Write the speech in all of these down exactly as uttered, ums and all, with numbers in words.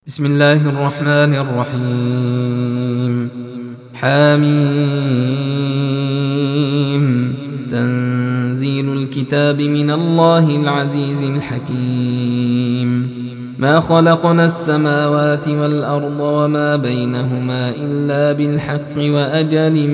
بسم الله الرحمن الرحيم. حميم. تنزيل الكتاب من الله العزيز الحكيم. ما خلقنا السماوات والأرض وما بينهما إلا بالحق وأجل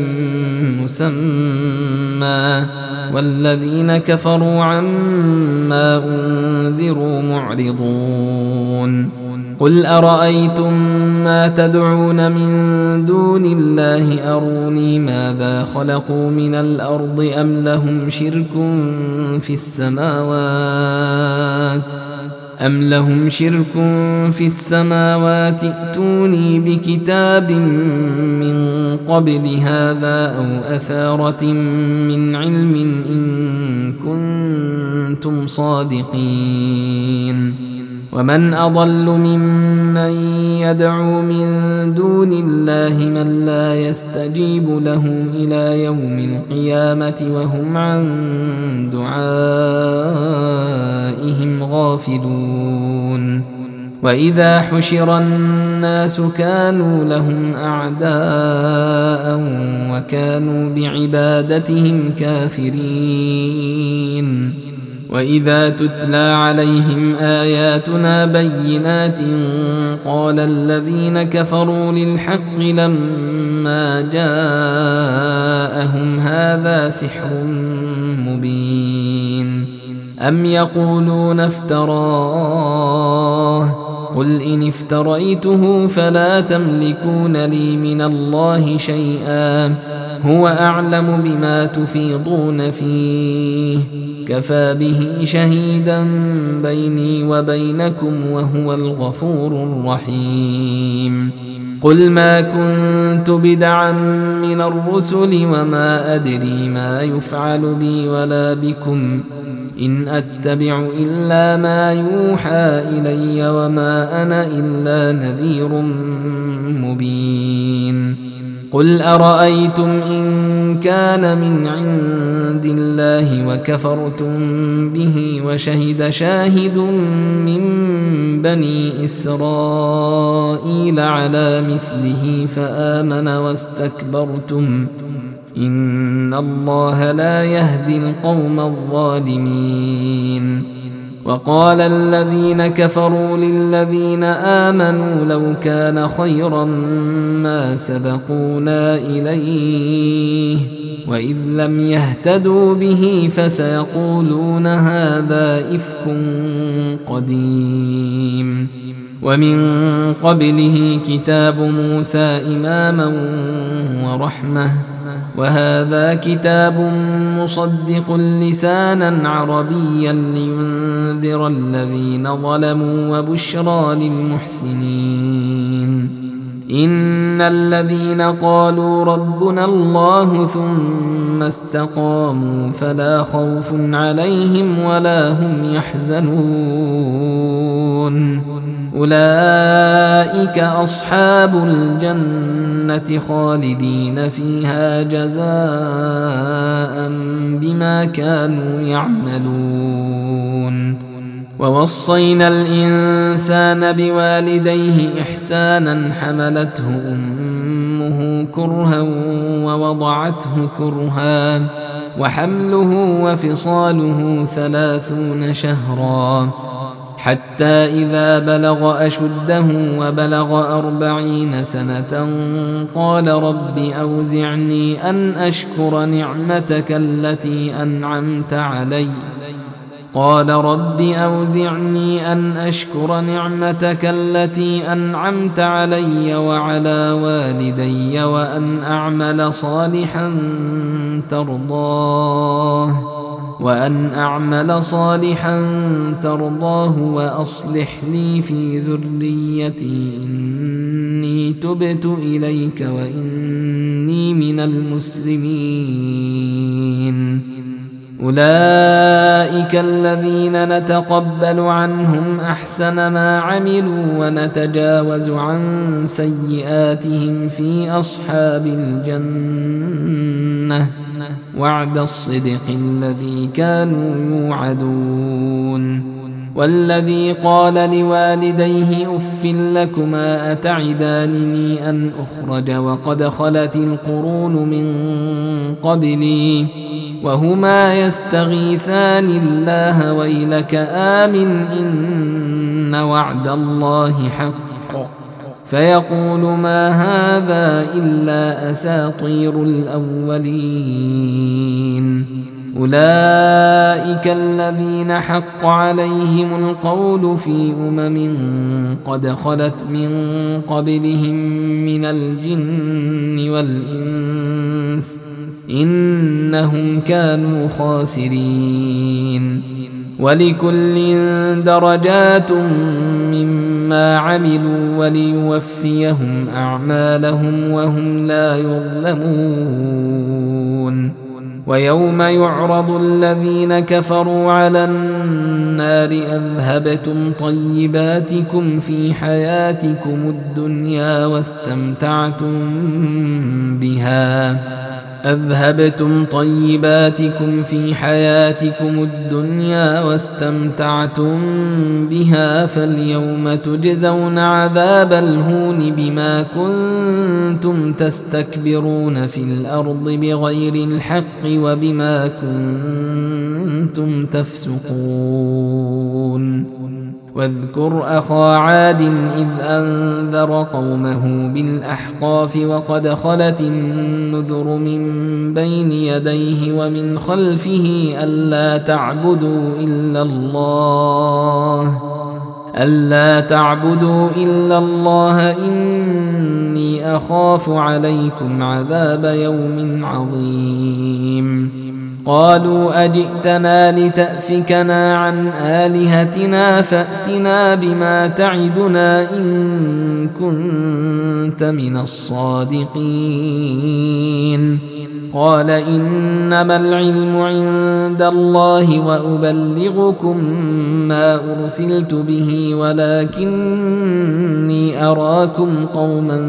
مسمى، والذين كفروا عما أنذروا معرضون. قل أرأيتم ما تدعون من دون الله أروني ماذا خلقوا من الأرض أم لهم شرك في السماوات أم لهم شرك في السماوات ائتوني بكتاب من قبل هذا أو أثارة من علم إن كنتم صادقين. ومن أضل ممن يدعو من دون الله من لا يستجيب له إلى يوم القيامة وهم عن دعائهم غافلون. وإذا حشر الناس كانوا لهم أعداء وكانوا بعبادتهم كافرين. وإذا تتلى عليهم آياتنا بينات قال الذين كفروا للحق لما جاءهم هذا سحر مبين. أم يقولون افتراه قل إن افتريته فلا تملكون لي من الله شيئا هو أعلم بما تفيضون فيه كفى به شهيدا بيني وبينكم وهو الغفور الرحيم. قل ما كنت بدعا من الرسل وما أدري ما يفعل بي ولا بكم إن أتبع إلا ما يوحى إلي وما أنا إلا نذير مبين. قل أرأيتم إن كان من عند الله وكفرتم به وشهد شاهد من بني إسرائيل على مثله فآمن واستكبرتم إن الله لا يهدي القوم الظالمين. وقال الذين كفروا للذين آمنوا لو كان خيرا ما سبقونا إليه وإذ لم يهتدوا به فسيقولون هذا إفك قديم. ومن قبله كتاب موسى إماما ورحمة وهذا كتاب مصدق لسانا عربيا لينذر الذين ظلموا وبشرى للمحسنين. إن الذين قالوا ربنا الله ثم استقاموا فلا خوف عليهم ولا هم يحزنون أولئك أصحاب الجنة خالدين فيها جزاء بما كانوا يعملون. ووصينا الإنسان بوالديه إحسانا حملته أمه كرها ووضعته كرها وحمله وفصاله ثلاثون شهرا حتى إذا بلغ أشده وبلغ أربعين سنة قال رب أوزعني أن أشكر نعمتك التي أنعمت علي قال رب أوزعني أن أشكر نعمتك التي أنعمت علي وعلى والدي وأن أعمل صالحا ترضاه وأن أعمل صالحا ترضاه وأصلح لي في ذريتي إني تبت إليك وإني من المسلمين. أولئك الذين نتقبل عنهم أحسن ما عملوا ونتجاوز عن سيئاتهم في أصحاب الجنة وعد الصدق الذي كانوا يوعدون. والذي قال لوالديه أف لكما أتعدانني أن أخرج وقد خلت القرون من قبلي وهما يستغيثان الله ويلك آمن إن وعد الله حق فيقول ما هذا إلا أساطير الأولين أولئك الذين حق عليهم القول في أمم قد خلت من قبلهم من الجن والإنس إنهم كانوا خاسرين ولكل درجات مما عملوا وليوفيهم أعمالهم وهم لا يظلمون ويوم يعرض الذين كفروا على النار أذهبتم طيباتكم في حياتكم الدنيا واستمتعتم بها أذهبتم طيباتكم في حياتكم الدنيا واستمتعتم بها فاليوم تجزون عذاب الهون بما كنتم تستكبرون في الأرض بغير الحق وبما كنتم تفسقون واذكر أخا عاد إذ أنذر قومه بالأحقاف وقد خلت النذر من بين يديه ومن خلفه ألا تعبدوا إلا الله ألا تعبدوا إلا الله إني أخاف عليكم عذاب يوم عظيم قالوا أجئتنا لتأفكنا عن آلهتنا فأتنا بما تعدنا إن كنت من الصادقين قال إنما العلم عند الله وأبلغكم ما أرسلت به ولكني أراكم قوما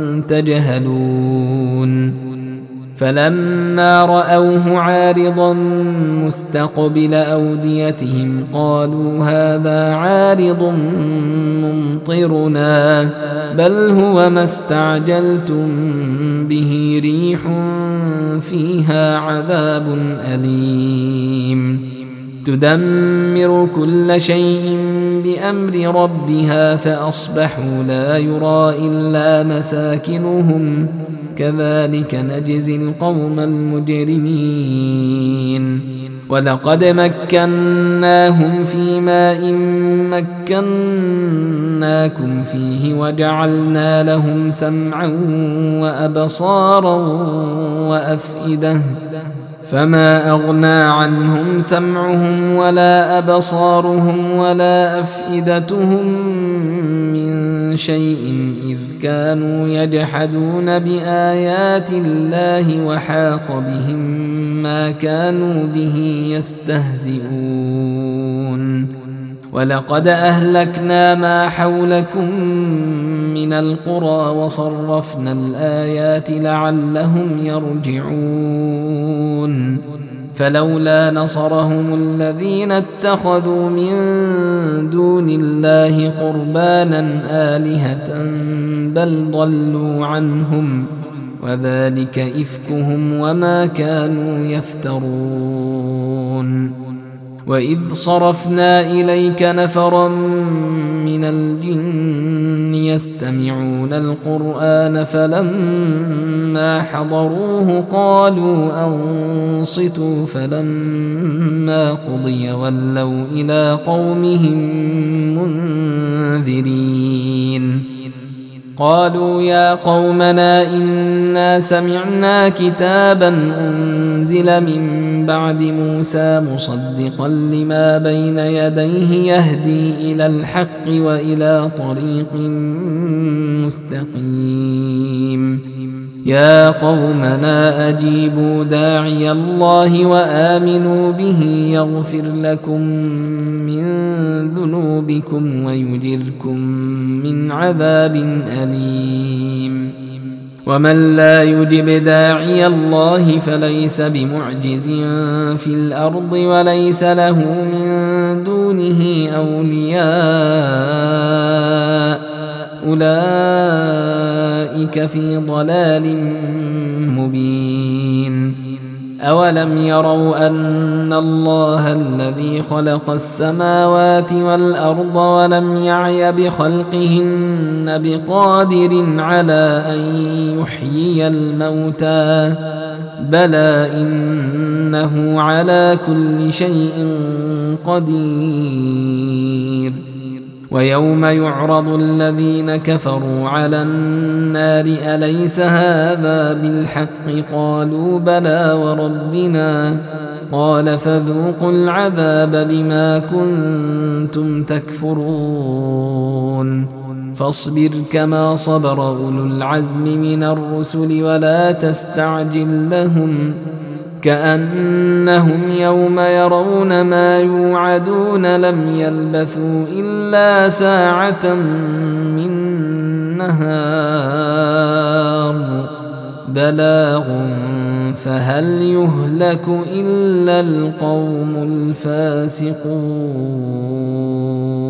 تجهلون فلما رأوه عارضا مستقبل أوديتهم قالوا هذا عارض ممطرنا بل هو ما استعجلتم به ريح فيها عذاب أليم تدمر كل شيء بأمر ربها فأصبحوا لا يرى إلا مساكنهم كذلك نجزي القوم المجرمين ولقد مكناهم في ماء مكناكم فيه وجعلنا لهم سمعا وأبصارا وأفئدة فما أغنى عنهم سمعهم ولا أبصارهم ولا أفئدتهم من شيء إذ كانوا يجحدون بآيات الله وحاق بهم ما كانوا به يستهزئون ولقد أهلكنا ما حولكم من القرى وصرفنا الآيات لعلهم يرجعون فلولا نصرهم الذين اتخذوا من دون الله قربانا آلهة بل ضلوا عنهم وذلك إفكهم وما كانوا يفترون وإذ صرفنا إليك نفرا من الجن يستمعون القرآن فلما حضروه قالوا أنصتوا فلما قضي ولوا إلى قومهم منذرين قالوا يا قومنا إنا سمعنا كتابا أنزل من بعد موسى مصدقا لما بين يديه يهدي إلى الحق وإلى طريق مستقيم يا قومنا أجيبوا داعي الله وآمنوا به يغفر لكم من ذنوبكم ويجركم من عذاب أليم ومن لا يجب داعي الله فليس بمعجز في الأرض وليس له من دونه أولياء أولئك في ضلال مبين. أولم يروا أن الله الذي خلق السماوات والأرض ولم يعي بخلقهن بقادر على أن يحيي الموتى بلى إنه على كل شيء قدير. ويوم يعرض الذين كفروا على النار أليس هذا بالحق قالوا بلى وربنا قال فذوقوا العذاب بما كنتم تكفرون. فاصبر كما صبر أولو العزم من الرسل ولا تستعجل لهم كأنهم يوم يرون ما يوعدون لم يلبثوا إلا ساعة من نهار بلاغ فهل يهلك إلا القوم الفاسقون.